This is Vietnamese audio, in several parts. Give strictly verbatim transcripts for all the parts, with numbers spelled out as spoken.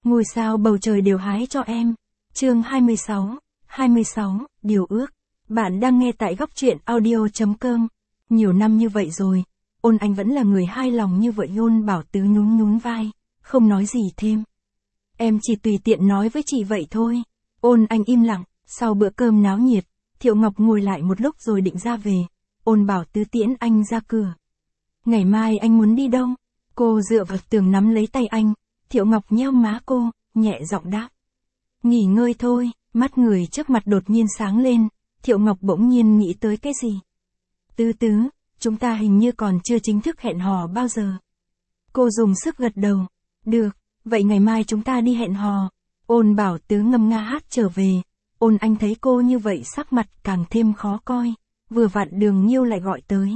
ngôi sao bầu trời đều hái cho em. Chương hai mươi sáu, hai mươi sáu, điều ước. Bạn đang nghe tại góc truyện audio.com. Nhiều năm như vậy rồi, Ôn Anh vẫn là người hai lòng như vậy. Ôn Bảo Tứ nhún nhún vai, không nói gì thêm. Em chỉ tùy tiện nói với chị vậy thôi. Ôn Anh im lặng, sau bữa cơm náo nhiệt, Thiệu Ngọc ngồi lại một lúc rồi định ra về. Ôn Bảo Tứ tiễn anh ra cửa. Ngày mai anh muốn đi đâu? Cô dựa vào tường nắm lấy tay anh. Thiệu Ngọc nheo má cô, nhẹ giọng đáp. Nghỉ ngơi thôi. Mắt người trước mặt đột nhiên sáng lên. Thiệu Ngọc bỗng nhiên nghĩ tới cái gì? Tứ Tứ, chúng ta hình như còn chưa chính thức hẹn hò bao giờ. Cô dùng sức gật đầu. Được, vậy ngày mai chúng ta đi hẹn hò. Ôn Bảo Tứ ngâm nga hát trở về. Ôn Anh thấy cô như vậy sắc mặt càng thêm khó coi. Vừa vặn Đường Nhiêu lại gọi tới.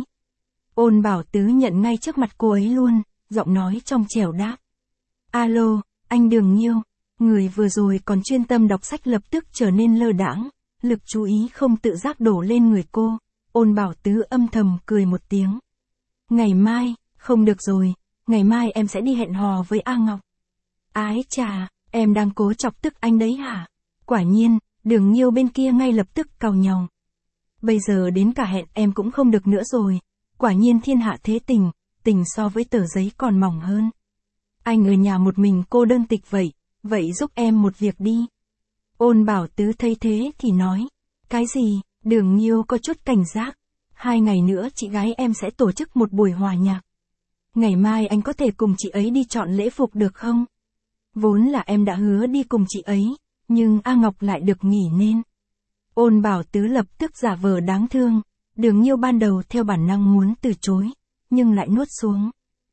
Ôn Bảo Tứ nhận ngay trước mặt cô ấy luôn, giọng nói trong trẻo đáp. Alo, anh Đường Nhiêu. Người vừa rồi còn chuyên tâm đọc sách lập tức trở nên lơ đãng, lực chú ý không tự giác đổ lên người cô. Ôn Bảo Tứ âm thầm cười một tiếng. Ngày mai, không được rồi, ngày mai em sẽ đi hẹn hò với A Ngọc. Ái chà, em đang cố chọc tức anh đấy hả? Quả nhiên, Đường Nhiêu bên kia ngay lập tức càu nhàu. Bây giờ đến cả hẹn em cũng không được nữa rồi. Quả nhiên thiên hạ thế tình, tình so với tờ giấy còn mỏng hơn. Anh ở nhà một mình cô đơn tịch vậy, vậy giúp em một việc đi. Ôn Bảo Tứ thấy thế thì nói. Cái gì? Đường Nhiêu có chút cảnh giác. Hai ngày nữa chị gái em sẽ tổ chức một buổi hòa nhạc. Ngày mai anh có thể cùng chị ấy đi chọn lễ phục được không? Vốn là em đã hứa đi cùng chị ấy, nhưng A Ngọc lại được nghỉ nên. Ôn Bảo Tứ lập tức giả vờ đáng thương. Đường Nhiêu ban đầu theo bản năng muốn từ chối, nhưng lại nuốt xuống.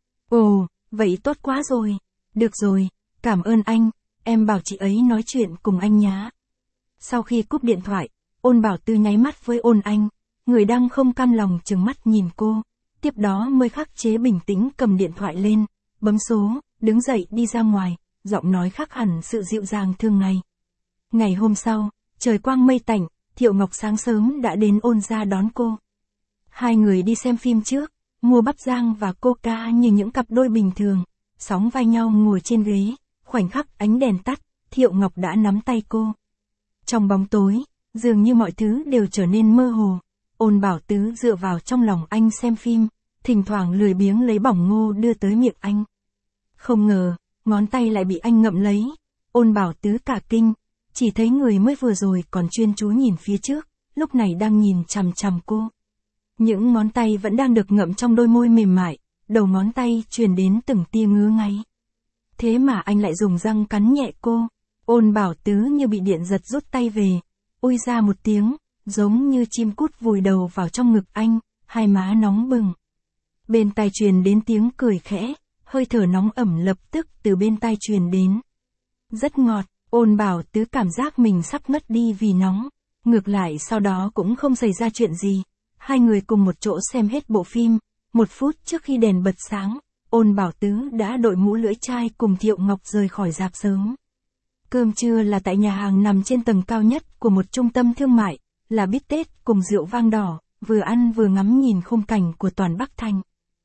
Ồ, vậy tốt quá rồi. Được rồi, cảm ơn anh, em bảo chị ấy nói chuyện cùng anh nhá. Sau khi cúp điện thoại, Ôn Bảo Tứ nháy mắt với Ôn Anh, người đang không cam lòng trừng mắt nhìn cô, tiếp đó mới khắc chế bình tĩnh cầm điện thoại lên, bấm số, đứng dậy đi ra ngoài, giọng nói khác hẳn sự dịu dàng thường ngày. Ngày hôm sau, trời quang mây tạnh, Thiệu Ngọc sáng sớm đã đến Ôn gia đón cô. Hai người đi xem phim trước, mua bắp rang và coca như những cặp đôi bình thường, sóng vai nhau ngồi trên ghế, khoảnh khắc ánh đèn tắt, Thiệu Ngọc đã nắm tay cô. Trong bóng tối, dường như mọi thứ đều trở nên mơ hồ. Ôn Bảo Tứ dựa vào trong lòng anh xem phim, thỉnh thoảng lười biếng lấy bỏng ngô đưa tới miệng anh. Không ngờ, ngón tay lại bị anh ngậm lấy. Ôn Bảo Tứ cả kinh, chỉ thấy người mới vừa rồi còn chuyên chú nhìn phía trước, lúc này đang nhìn chằm chằm cô. Những ngón tay vẫn đang được ngậm trong đôi môi mềm mại, đầu ngón tay truyền đến từng tia ngứa ngáy. Thế mà anh lại dùng răng cắn nhẹ cô. Ôn Bảo Tứ như bị điện giật rút tay về, ôi ra một tiếng, giống như chim cút vùi đầu vào trong ngực anh, hai má nóng bừng. Bên tai truyền đến tiếng cười khẽ, hơi thở nóng ẩm lập tức từ bên tai truyền đến. Rất ngọt, Ôn Bảo Tứ cảm giác mình sắp ngất đi vì nóng. Ngược lại sau đó cũng không xảy ra chuyện gì. Hai người cùng một chỗ xem hết bộ phim. Một phút trước khi đèn bật sáng, Ôn Bảo Tứ đã đội mũ lưỡi chai cùng Thiệu Ngọc rời khỏi rạp sớm. Cơm trưa là tại nhà hàng nằm trên tầng cao nhất của một trung tâm thương mại, là bít tết cùng rượu vang đỏ, vừa ăn vừa ngắm nhìn khung cảnh của toàn Bắc Thành.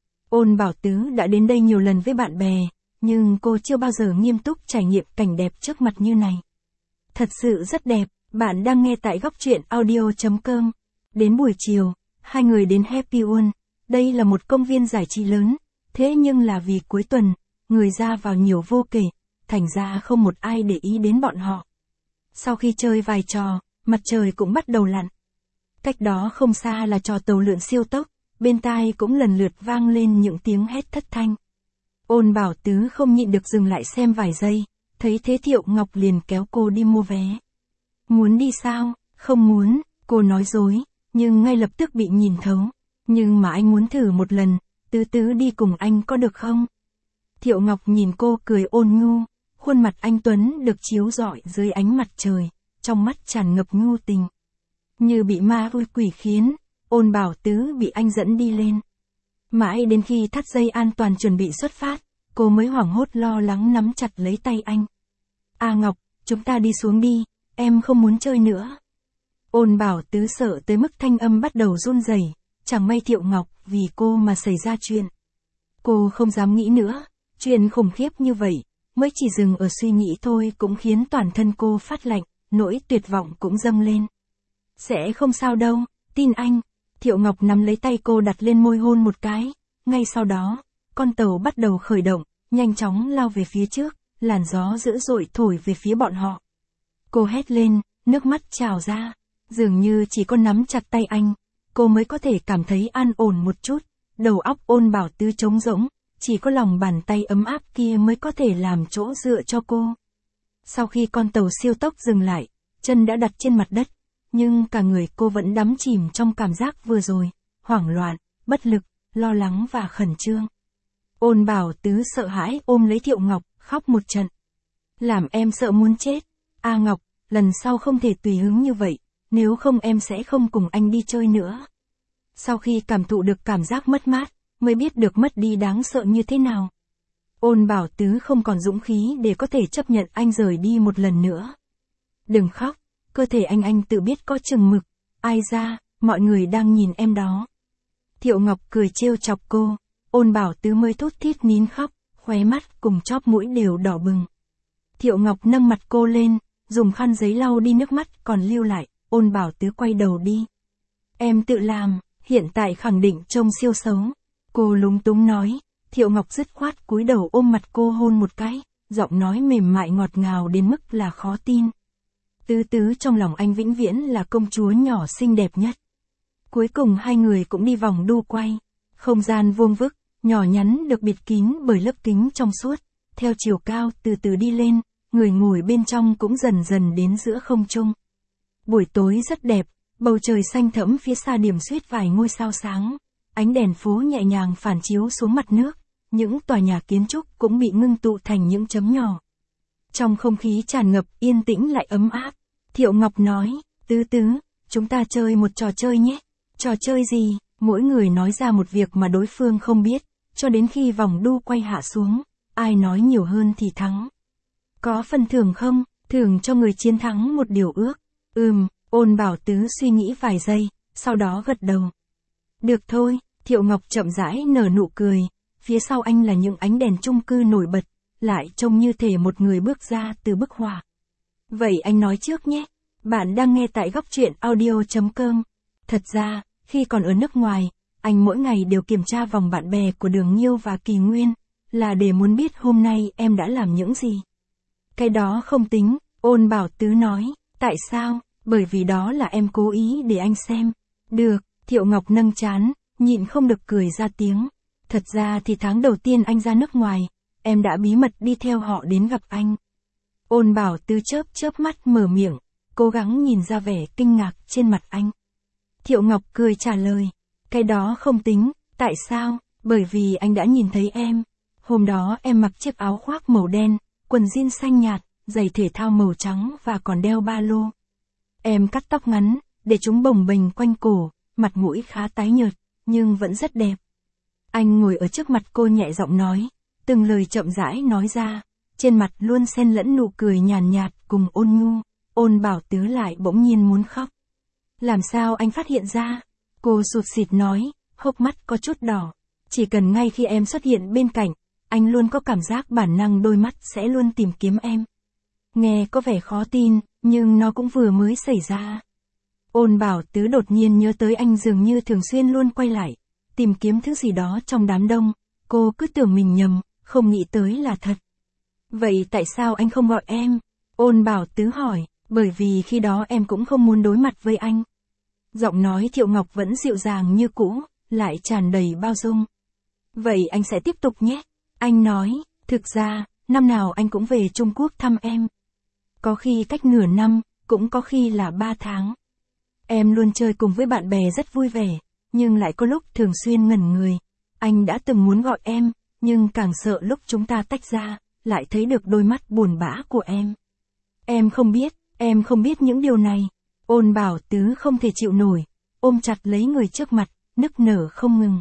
Ôn Bảo Tứ đã đến đây nhiều lần với bạn bè, nhưng cô chưa bao giờ nghiêm túc trải nghiệm cảnh đẹp trước mặt như này. Thật sự rất đẹp, bạn đang nghe tại góc truyện audio.com. Đến buổi chiều, hai người đến Happy World. Đây là một công viên giải trí lớn, thế nhưng là vì cuối tuần, người ra vào nhiều vô kể, thành ra không một ai để ý đến bọn họ. Sau khi chơi vài trò, mặt trời cũng bắt đầu lặn. Cách đó không xa là trò tàu lượn siêu tốc, bên tai cũng lần lượt vang lên những tiếng hét thất thanh. Ôn Bảo Tứ không nhịn được dừng lại xem vài giây, thấy thế Thiệu Ngọc liền kéo cô đi mua vé. Muốn đi sao? Không muốn, cô nói dối, nhưng ngay lập tức bị nhìn thấu. Nhưng mà anh muốn thử một lần, Tứ Tứ đi cùng anh có được không? Thiệu Ngọc nhìn cô cười ôn nhu, khuôn mặt anh tuấn được chiếu rọi dưới ánh mặt trời, trong mắt tràn ngập nhu tình. Như bị ma vui quỷ khiến, Ôn Bảo Tứ bị anh dẫn đi lên. Mãi đến khi thắt dây an toàn chuẩn bị xuất phát, cô mới hoảng hốt lo lắng nắm chặt lấy tay anh. A Ngọc, chúng ta đi xuống đi, em không muốn chơi nữa. Ôn Bảo Tứ sợ tới mức thanh âm bắt đầu run rẩy, chẳng may Thiệu Ngọc vì cô mà xảy ra chuyện. Cô không dám nghĩ nữa, chuyện khủng khiếp như vậy, mới chỉ dừng ở suy nghĩ thôi cũng khiến toàn thân cô phát lạnh, nỗi tuyệt vọng cũng dâng lên. Sẽ không sao đâu, tin anh. Thiệu Ngọc nắm lấy tay cô đặt lên môi hôn một cái. Ngay sau đó, con tàu bắt đầu khởi động, nhanh chóng lao về phía trước, làn gió dữ dội thổi về phía bọn họ. Cô hét lên, nước mắt trào ra. Dường như chỉ có nắm chặt tay anh, cô mới có thể cảm thấy an ổn một chút. Đầu óc Ôn Bảo Tứ trống rỗng, chỉ có lòng bàn tay ấm áp kia mới có thể làm chỗ dựa cho cô. Sau khi con tàu siêu tốc dừng lại, chân đã đặt trên mặt đất, nhưng cả người cô vẫn đắm chìm trong cảm giác vừa rồi, hoảng loạn, bất lực, lo lắng và khẩn trương. Ôn Bảo Tứ sợ hãi ôm lấy Thiệu Ngọc, khóc một trận. Làm em sợ muốn chết. A Ngọc, lần sau không thể tùy hứng như vậy, nếu không em sẽ không cùng anh đi chơi nữa. Sau khi cảm thụ được cảm giác mất mát, mới biết được mất đi đáng sợ như thế nào. Ôn Bảo Tứ không còn dũng khí để có thể chấp nhận anh rời đi một lần nữa. Đừng khóc, cơ thể anh anh tự biết có chừng mực. Ai ra, mọi người đang nhìn em đó. Thiệu Ngọc cười trêu chọc cô. Ôn Bảo Tứ mới thút thít nín khóc, khóe mắt cùng chóp mũi đều đỏ bừng. Thiệu Ngọc nâng mặt cô lên, dùng khăn giấy lau đi nước mắt còn lưu lại. Ôn Bảo Tứ quay đầu đi. Em tự làm, hiện tại khẳng định trông siêu xấu. Cô lúng túng nói. Thiệu Ngọc dứt khoát cúi đầu ôm mặt cô hôn một cái, giọng nói mềm mại ngọt ngào đến mức là khó tin. Tứ Tứ trong lòng anh vĩnh viễn là công chúa nhỏ xinh đẹp nhất. Cuối cùng hai người cũng đi vòng đu quay. Không gian vuông vức, nhỏ nhắn được bịt kín bởi lớp kính trong suốt. Theo chiều cao từ từ đi lên, người ngồi bên trong cũng dần dần đến giữa không trung. Buổi tối rất đẹp, bầu trời xanh thẫm phía xa điểm xuyết vài ngôi sao sáng. Ánh đèn phố nhẹ nhàng phản chiếu xuống mặt nước, những tòa nhà kiến trúc cũng bị ngưng tụ thành những chấm nhỏ. Trong không khí tràn ngập yên tĩnh lại ấm áp, Thiệu Ngọc nói, Tứ Tứ, chúng ta chơi một trò chơi nhé. Trò chơi gì? Mỗi người nói ra một việc mà đối phương không biết, cho đến khi vòng đu quay hạ xuống, ai nói nhiều hơn thì thắng. Có phần thưởng không? Thưởng cho người chiến thắng một điều ước. Ừm, Ôn Bảo Tứ suy nghĩ vài giây, sau đó gật đầu. Được thôi, Thiệu Ngọc chậm rãi nở nụ cười, phía sau anh là những ánh đèn chung cư nổi bật, lại trông như thể một người bước ra từ bức họa. Vậy anh nói trước nhé, bạn đang nghe tại góc truyện audio chấm com. Thật ra, khi còn ở nước ngoài, anh mỗi ngày đều kiểm tra vòng bạn bè của Đường Nhiêu và Kỳ Nguyên, là để muốn biết hôm nay em đã làm những gì. Cái đó không tính, Ôn Bảo Tứ nói, tại sao? Bởi vì đó là em cố ý để anh xem. Được, Thiệu Ngọc nâng trán, nhịn không được cười ra tiếng. Thật ra thì tháng đầu tiên anh ra nước ngoài, em đã bí mật đi theo họ đến gặp anh. Ôn Bảo Tứ chớp chớp mắt mở miệng, cố gắng nhìn ra vẻ kinh ngạc trên mặt anh. Thiệu Ngọc cười trả lời, cái đó không tính, tại sao? Bởi vì anh đã nhìn thấy em. Hôm đó em mặc chiếc áo khoác màu đen, quần jean xanh nhạt, giày thể thao màu trắng và còn đeo ba lô. Em cắt tóc ngắn, để chúng bồng bềnh quanh cổ, mặt mũi khá tái nhợt, nhưng vẫn rất đẹp. Anh ngồi ở trước mặt cô nhẹ giọng nói, từng lời chậm rãi nói ra, trên mặt luôn xen lẫn nụ cười nhàn nhạt cùng ôn nhu. Ôn Bảo Tứ lại bỗng nhiên muốn khóc. Làm sao anh phát hiện ra? Cô sụt sịt nói, hốc mắt có chút đỏ. Chỉ cần ngay khi em xuất hiện bên cạnh, anh luôn có cảm giác bản năng đôi mắt sẽ luôn tìm kiếm em. Nghe có vẻ khó tin, nhưng nó cũng vừa mới xảy ra. Ôn Bảo Tứ đột nhiên nhớ tới anh dường như thường xuyên luôn quay lại, tìm kiếm thứ gì đó trong đám đông. Cô cứ tưởng mình nhầm, không nghĩ tới là thật. Vậy tại sao anh không gọi em? Ôn Bảo Tứ hỏi, bởi vì khi đó em cũng không muốn đối mặt với anh. Giọng nói Thiệu Ngọc vẫn dịu dàng như cũ, lại tràn đầy bao dung. Vậy anh sẽ tiếp tục nhé. Anh nói, thực ra, năm nào anh cũng về Trung Quốc thăm em. Có khi cách nửa năm, cũng có khi là ba tháng. Em luôn chơi cùng với bạn bè rất vui vẻ, nhưng lại có lúc thường xuyên ngẩn người. Anh đã từng muốn gọi em, nhưng càng sợ lúc chúng ta tách ra, lại thấy được đôi mắt buồn bã của em. Em không biết, em không biết những điều này. Ôn Bảo Tứ không thể chịu nổi, ôm chặt lấy người trước mặt, nức nở không ngừng.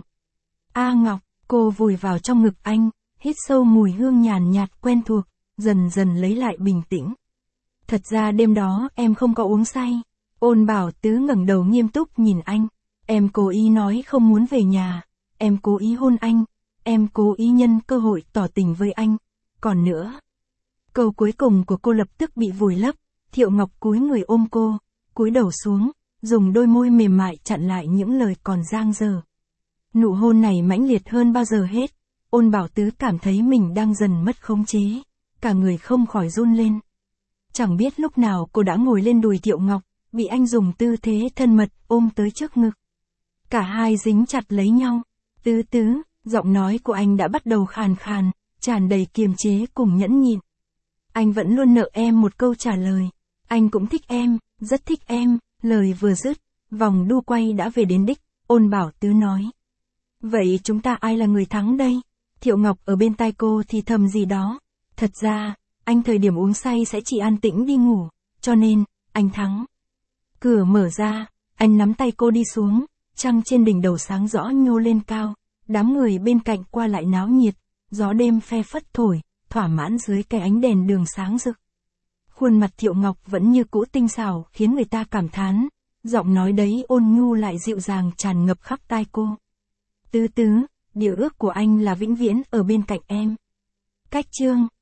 A Ngọc, cô vùi vào trong ngực anh, hít sâu mùi hương nhàn nhạt quen thuộc, dần dần lấy lại bình tĩnh. Thật ra đêm đó em không có uống say. Ôn Bảo Tứ ngẩng đầu nghiêm túc nhìn anh. Em cố ý nói không muốn về nhà. Em cố ý hôn anh. Em cố ý nhân cơ hội tỏ tình với anh. Còn nữa, Câu cuối cùng của cô lập tức bị vùi lấp, Thiệu Ngọc cúi người ôm cô, cúi đầu xuống, dùng đôi môi mềm mại chặn lại những lời còn dang dở. Nụ hôn này mãnh liệt hơn bao giờ hết, Ôn Bảo Tứ cảm thấy mình đang dần mất khống chế, cả người không khỏi run lên. Chẳng biết lúc nào cô đã ngồi lên đùi Thiệu Ngọc, bị anh dùng tư thế thân mật ôm tới trước ngực. Cả hai dính chặt lấy nhau. Tứ Tứ, giọng nói của anh đã bắt đầu khàn khàn, tràn đầy kiềm chế cùng nhẫn nhịn. Anh vẫn luôn nợ em một câu trả lời. Anh cũng thích em, rất thích em. Lời vừa dứt, vòng đu quay đã về đến đích, Ôn Bảo Tứ nói. Vậy chúng ta ai là người thắng đây? Thiệu Ngọc ở bên tai cô thì thầm gì đó. Thật ra, anh thời điểm uống say sẽ chỉ an tĩnh đi ngủ, cho nên, anh thắng. Cửa mở ra, anh nắm tay cô đi xuống, trăng trên đỉnh đầu sáng rõ nhô lên cao, đám người bên cạnh qua lại náo nhiệt, gió đêm phe phất thổi, thỏa mãn dưới cái ánh đèn đường sáng rực. Khuôn mặt Thiệu Ngọc vẫn như cũ tinh xảo khiến người ta cảm thán, giọng nói đấy ôn nhu lại dịu dàng tràn ngập khắp tai cô. Tứ Tứ, điều ước của anh là vĩnh viễn ở bên cạnh em. Cách chương